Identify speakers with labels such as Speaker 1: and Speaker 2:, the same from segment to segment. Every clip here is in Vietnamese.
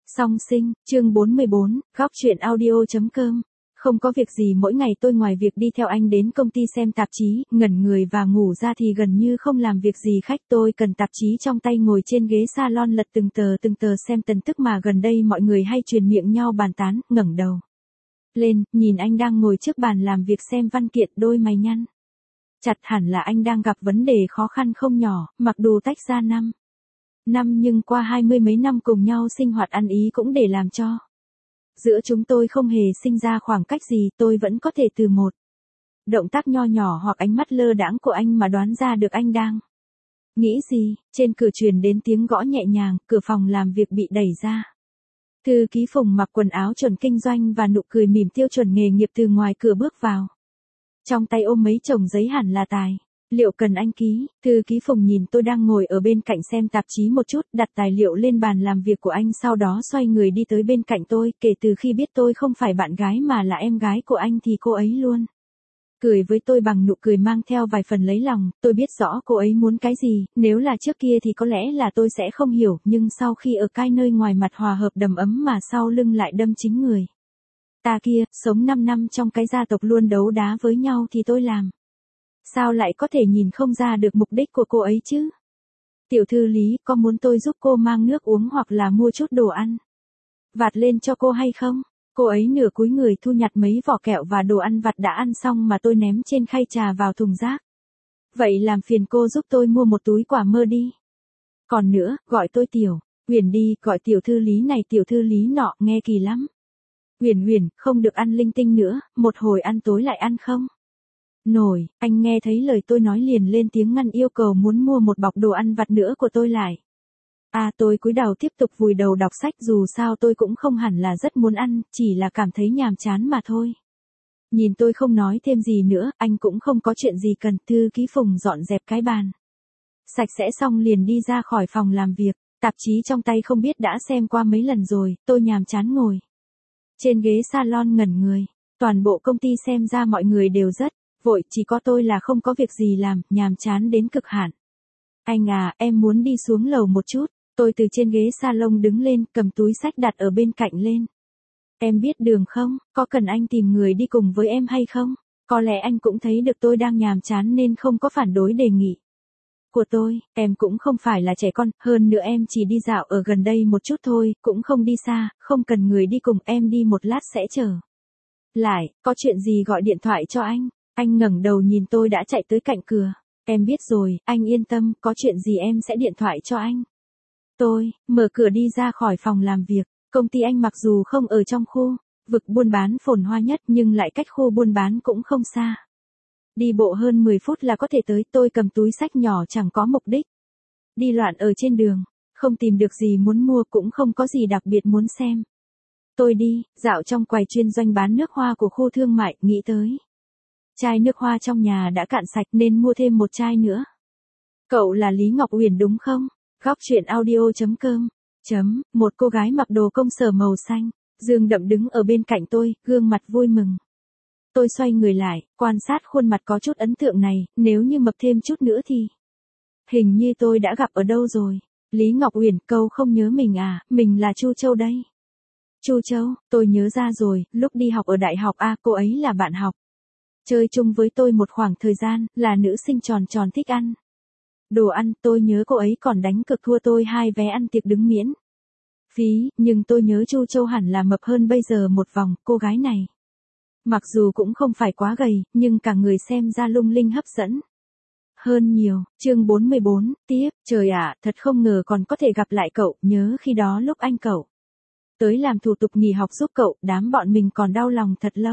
Speaker 1: Song sinh, chương 44, góc truyện audio.com. Không có việc gì, mỗi ngày tôi ngoài việc đi theo anh đến công ty xem tạp chí, ngẩn người và ngủ ra thì gần như không làm việc gì khách. Tôi cần tạp chí trong tay, ngồi trên ghế salon lật từng tờ xem tin tức mà gần đây mọi người hay truyền miệng nhau bàn tán. Ngẩng đầu lên, nhìn anh đang ngồi trước bàn làm việc xem văn kiện, đôi mày nhăn chặt, hẳn là anh đang gặp vấn đề khó khăn không nhỏ. Mặc dù tách ra năm nhưng qua 20 mấy năm cùng nhau sinh hoạt ăn ý cũng để làm cho giữa chúng tôi không hề sinh ra khoảng cách gì. Tôi vẫn có thể từ một động tác nho nhỏ hoặc ánh mắt lơ đãng của anh mà đoán ra được anh đang nghĩ gì. Trên cửa truyền đến tiếng gõ nhẹ nhàng, cửa phòng làm việc bị đẩy ra. Thư ký Phùng mặc quần áo chuẩn kinh doanh và nụ cười mỉm tiêu chuẩn nghề nghiệp từ ngoài cửa bước vào. Trong tay ôm mấy chồng giấy, hẳn là tài liệu cần anh ký. Thư ký Phùng nhìn tôi đang ngồi ở bên cạnh xem tạp chí một chút, đặt tài liệu lên bàn làm việc của anh, sau đó xoay người đi tới bên cạnh tôi. Kể từ khi biết tôi không phải bạn gái mà là em gái của anh thì cô ấy luôn cười với tôi bằng nụ cười mang theo vài phần lấy lòng. Tôi biết rõ cô ấy muốn cái gì, nếu là trước kia thì có lẽ là tôi sẽ không hiểu, nhưng sau khi ở cái nơi ngoài mặt hòa hợp đầm ấm mà sau lưng lại đâm chính người ta kia, sống 5 năm trong cái gia tộc luôn đấu đá với nhau thì tôi làm sao lại có thể nhìn không ra được mục đích của cô ấy chứ. Tiểu thư Lý, có muốn tôi giúp cô mang nước uống hoặc là mua chút đồ ăn vặt lên cho cô hay không? Cô ấy nửa cúi người thu nhặt mấy vỏ kẹo và đồ ăn vặt đã ăn xong mà tôi ném trên khay trà vào thùng rác. Vậy làm phiền cô giúp tôi mua một túi quả mơ đi. Còn nữa, gọi tôi Tiểu Huyền đi, gọi tiểu thư Lý này tiểu thư Lý nọ, nghe kỳ lắm. Huyền, không được ăn linh tinh nữa, một hồi ăn tối lại ăn không nổi. Anh nghe thấy lời tôi nói liền lên tiếng ngăn, yêu cầu muốn mua một bọc đồ ăn vặt nữa của tôi lại. Tôi cúi đầu tiếp tục vùi đầu đọc sách, dù sao tôi cũng không hẳn là rất muốn ăn, chỉ là cảm thấy nhàm chán mà thôi. Nhìn tôi không nói thêm gì nữa, anh cũng không có chuyện gì cần. Thư ký Phùng dọn dẹp cái bàn sạch sẽ xong liền đi ra khỏi phòng làm việc. Tạp chí trong tay không biết đã xem qua mấy lần rồi. Tôi nhàm chán ngồi trên ghế salon ngẩn người. Toàn bộ công ty xem ra mọi người đều rất vội, chỉ có tôi là không có việc gì làm, nhàm chán đến cực hạn. Anh à, em muốn đi xuống lầu một chút. Tôi từ trên ghế salon đứng lên, cầm túi xách đặt ở bên cạnh lên. Em biết đường không? Có cần anh tìm người đi cùng với em hay không? Có lẽ anh cũng thấy được tôi đang nhàm chán nên không có phản đối đề nghị của tôi. Em cũng không phải là trẻ con, hơn nữa em chỉ đi dạo ở gần đây một chút thôi, cũng không đi xa, không cần người đi cùng, em đi một lát sẽ trở lại. Có chuyện gì gọi điện thoại cho anh. Anh ngẩng đầu nhìn tôi đã chạy tới cạnh cửa. Em biết rồi, anh yên tâm, có chuyện gì em sẽ điện thoại cho anh. Tôi mở cửa đi ra khỏi phòng làm việc. Công ty anh mặc dù không ở trong khu vực buôn bán phồn hoa nhất nhưng lại cách khu buôn bán cũng không xa. Đi bộ hơn 10 phút là có thể tới. Tôi cầm túi xách nhỏ chẳng có mục đích đi loạn ở trên đường, không tìm được gì muốn mua, cũng không có gì đặc biệt muốn xem. Tôi đi dạo trong quầy chuyên doanh bán nước hoa của khu thương mại, nghĩ tới chai nước hoa trong nhà đã cạn sạch nên mua thêm một chai nữa. Cậu là Lý Ngọc Huyền đúng không? Góc truyện audio.com. Một cô gái mặc đồ công sở màu xanh dương đậm đứng ở bên cạnh tôi, gương mặt vui mừng. Tôi xoay người lại, quan sát khuôn mặt có chút ấn tượng này, nếu như mập thêm chút nữa thì hình như tôi đã gặp ở đâu rồi. Lý Ngọc Huyền, câu không nhớ mình à? Mình là Chu Châu đây. Chu Châu, tôi nhớ ra rồi, lúc đi học ở đại học cô ấy là bạn học chơi chung với tôi một khoảng thời gian, là nữ sinh tròn tròn thích ăn đồ ăn. Tôi nhớ cô ấy còn đánh cược thua tôi 2 vé ăn tiệc đứng miễn phí, nhưng tôi nhớ Chu Châu hẳn là mập hơn bây giờ một vòng. Cô gái này mặc dù cũng không phải quá gầy, nhưng cả người xem ra lung linh hấp dẫn hơn nhiều. Chương 44, tiếp. Trời ạ, thật không ngờ còn có thể gặp lại cậu. Nhớ khi đó lúc cậu tới làm thủ tục nghỉ học giúp cậu, đám bọn mình còn đau lòng thật lâu.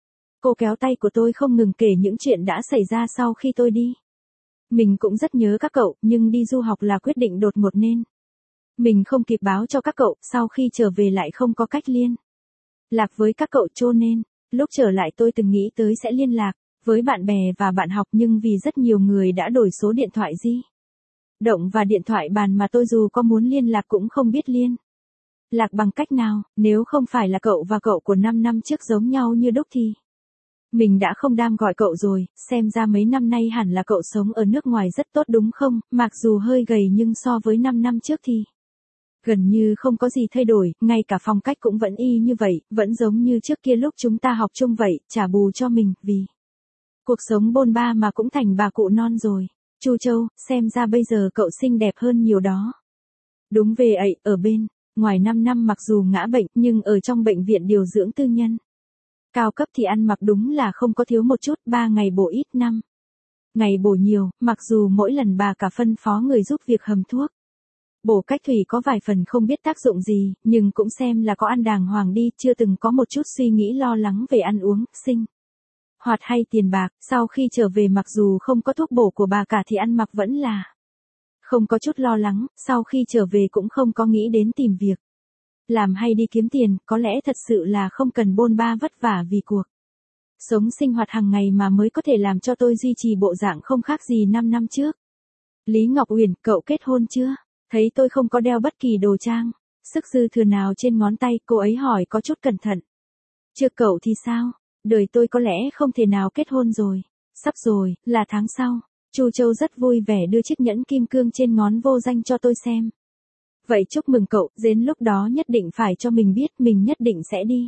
Speaker 1: Cô kéo tay của tôi không ngừng kể những chuyện đã xảy ra sau khi tôi đi. Mình cũng rất nhớ các cậu, nhưng đi du học là quyết định đột ngột nên mình không kịp báo cho các cậu, sau khi trở về lại không có cách liên lạc với các cậu, cho nên lúc trở lại tôi từng nghĩ tới sẽ liên lạc với bạn bè và bạn học, nhưng vì rất nhiều người đã đổi số điện thoại di động và điện thoại bàn mà tôi dù có muốn liên lạc cũng không biết liên lạc bằng cách nào. Nếu không phải là cậu và cậu của 5 năm trước giống nhau như đúc thì mình đã không đam gọi cậu rồi. Xem ra mấy năm nay hẳn là cậu sống ở nước ngoài rất tốt đúng không? Mặc dù hơi gầy nhưng so với 5 năm trước thì Gần như không có gì thay đổi, ngay cả phong cách cũng vẫn y như vậy, vẫn giống như trước kia lúc chúng ta học chung vậy, trả bù cho mình, vì cuộc sống bôn ba mà cũng thành bà cụ non rồi. Chu Châu, xem ra bây giờ cậu xinh đẹp hơn nhiều đó. Đúng về ấy, ở bên ngoài 5 năm mặc dù ngã bệnh, nhưng ở trong bệnh viện điều dưỡng tư nhân cao cấp thì ăn mặc đúng là không có thiếu một chút, 3 ngày bổ ít 5 ngày bổ nhiều, mặc dù mỗi lần bà cả phân phó người giúp việc hầm thuốc bổ cách thủy có vài phần không biết tác dụng gì, nhưng cũng xem là có ăn đàng hoàng đi, chưa từng có một chút suy nghĩ lo lắng về ăn uống, sinh hoạt hay tiền bạc. Sau khi trở về mặc dù không có thuốc bổ của bà cả thì ăn mặc vẫn là không có chút lo lắng, sau khi trở về cũng không có nghĩ đến tìm việc làm hay đi kiếm tiền, có lẽ thật sự là không cần bôn ba vất vả vì cuộc sống sinh hoạt hàng ngày mà mới có thể làm cho tôi duy trì bộ dạng không khác gì 5 năm trước. Lý Ngọc Uyển, cậu kết hôn chưa? Thấy tôi không có đeo bất kỳ đồ trang sức dư thừa nào trên ngón tay, cô ấy hỏi có chút cẩn thận. Chưa, cậu thì sao? Đời tôi có lẽ không thể nào kết hôn rồi. Sắp rồi, là tháng sau. Chu Châu rất vui vẻ đưa chiếc nhẫn kim cương trên ngón vô danh cho tôi xem. Vậy chúc mừng cậu, đến lúc đó nhất định phải cho mình biết, mình nhất định sẽ đi.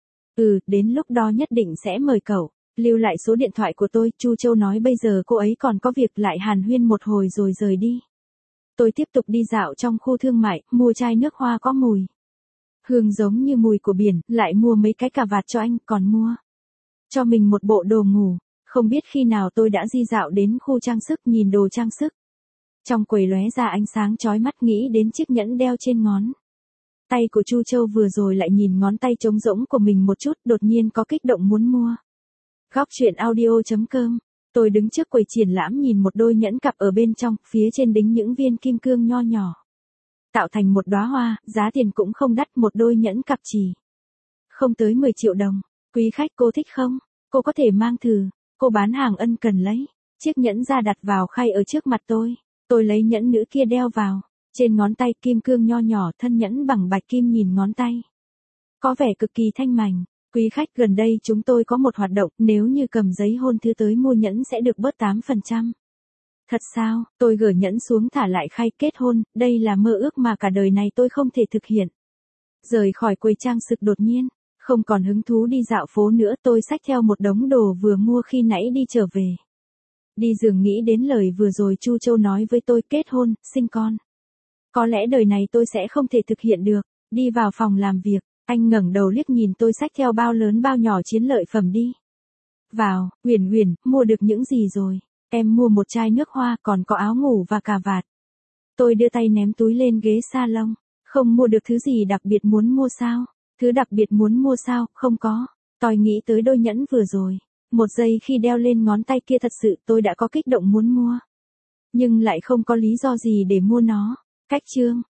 Speaker 1: Đến lúc đó nhất định sẽ mời cậu. Lưu lại số điện thoại của tôi, Chu Châu nói bây giờ cô ấy còn có việc, lại hàn huyên một hồi rồi rời đi. Tôi tiếp tục đi dạo trong khu thương mại, mua chai nước hoa có mùi hương giống như mùi của biển, lại mua mấy cái cà vạt cho anh, còn mua cho mình một bộ đồ ngủ. Không biết khi nào tôi đã di dạo đến khu trang sức, nhìn đồ trang sức trong quầy lóe ra ánh sáng chói mắt, nghĩ đến chiếc nhẫn đeo trên ngón tay của Chu Châu vừa rồi, lại nhìn ngón tay trống rỗng của mình một chút, đột nhiên có kích động muốn mua. Góc truyện audio.com. Tôi đứng trước quầy triển lãm nhìn một đôi nhẫn cặp ở bên trong, phía trên đính những viên kim cương nho nhỏ tạo thành một đóa hoa, giá tiền cũng không đắt, một đôi nhẫn cặp chỉ không tới 10 triệu đồng. Quý khách, cô thích không? Cô có thể mang thử. Cô bán hàng ân cần lấy chiếc nhẫn ra đặt vào khay ở trước mặt tôi. Tôi lấy nhẫn nữ kia đeo vào trên ngón tay, kim cương nho nhỏ, thân nhẫn bằng bạch kim, nhìn ngón tay có vẻ cực kỳ thanh mảnh. Quý khách, gần đây chúng tôi có một hoạt động, nếu như cầm giấy hôn thư tới mua nhẫn sẽ được bớt 8%. Thật sao? Tôi gỡ nhẫn xuống thả lại khay. Kết hôn, đây là mơ ước mà cả đời này tôi không thể thực hiện. Rời khỏi quầy trang sức đột nhiên, không còn hứng thú đi dạo phố nữa, tôi xách theo một đống đồ vừa mua khi nãy đi trở về. Đi giường nghĩ đến lời vừa rồi Chu Châu nói với tôi, kết hôn, sinh con. Có lẽ đời này tôi sẽ không thể thực hiện được. Đi vào phòng làm việc, anh ngẩng đầu liếc nhìn tôi xách theo bao lớn bao nhỏ chiến lợi phẩm đi vào. Uyển Uyển, mua được những gì rồi? Em mua một chai nước hoa, còn có áo ngủ và cà vạt. Tôi đưa tay ném túi lên ghế salon. Không mua được thứ gì đặc biệt muốn mua sao? Thứ đặc biệt muốn mua sao? Không có. Tôi nghĩ tới đôi nhẫn vừa rồi. Một giây khi đeo lên ngón tay kia thật sự tôi đã có kích động muốn mua. Nhưng lại không có lý do gì để mua nó. Cách chương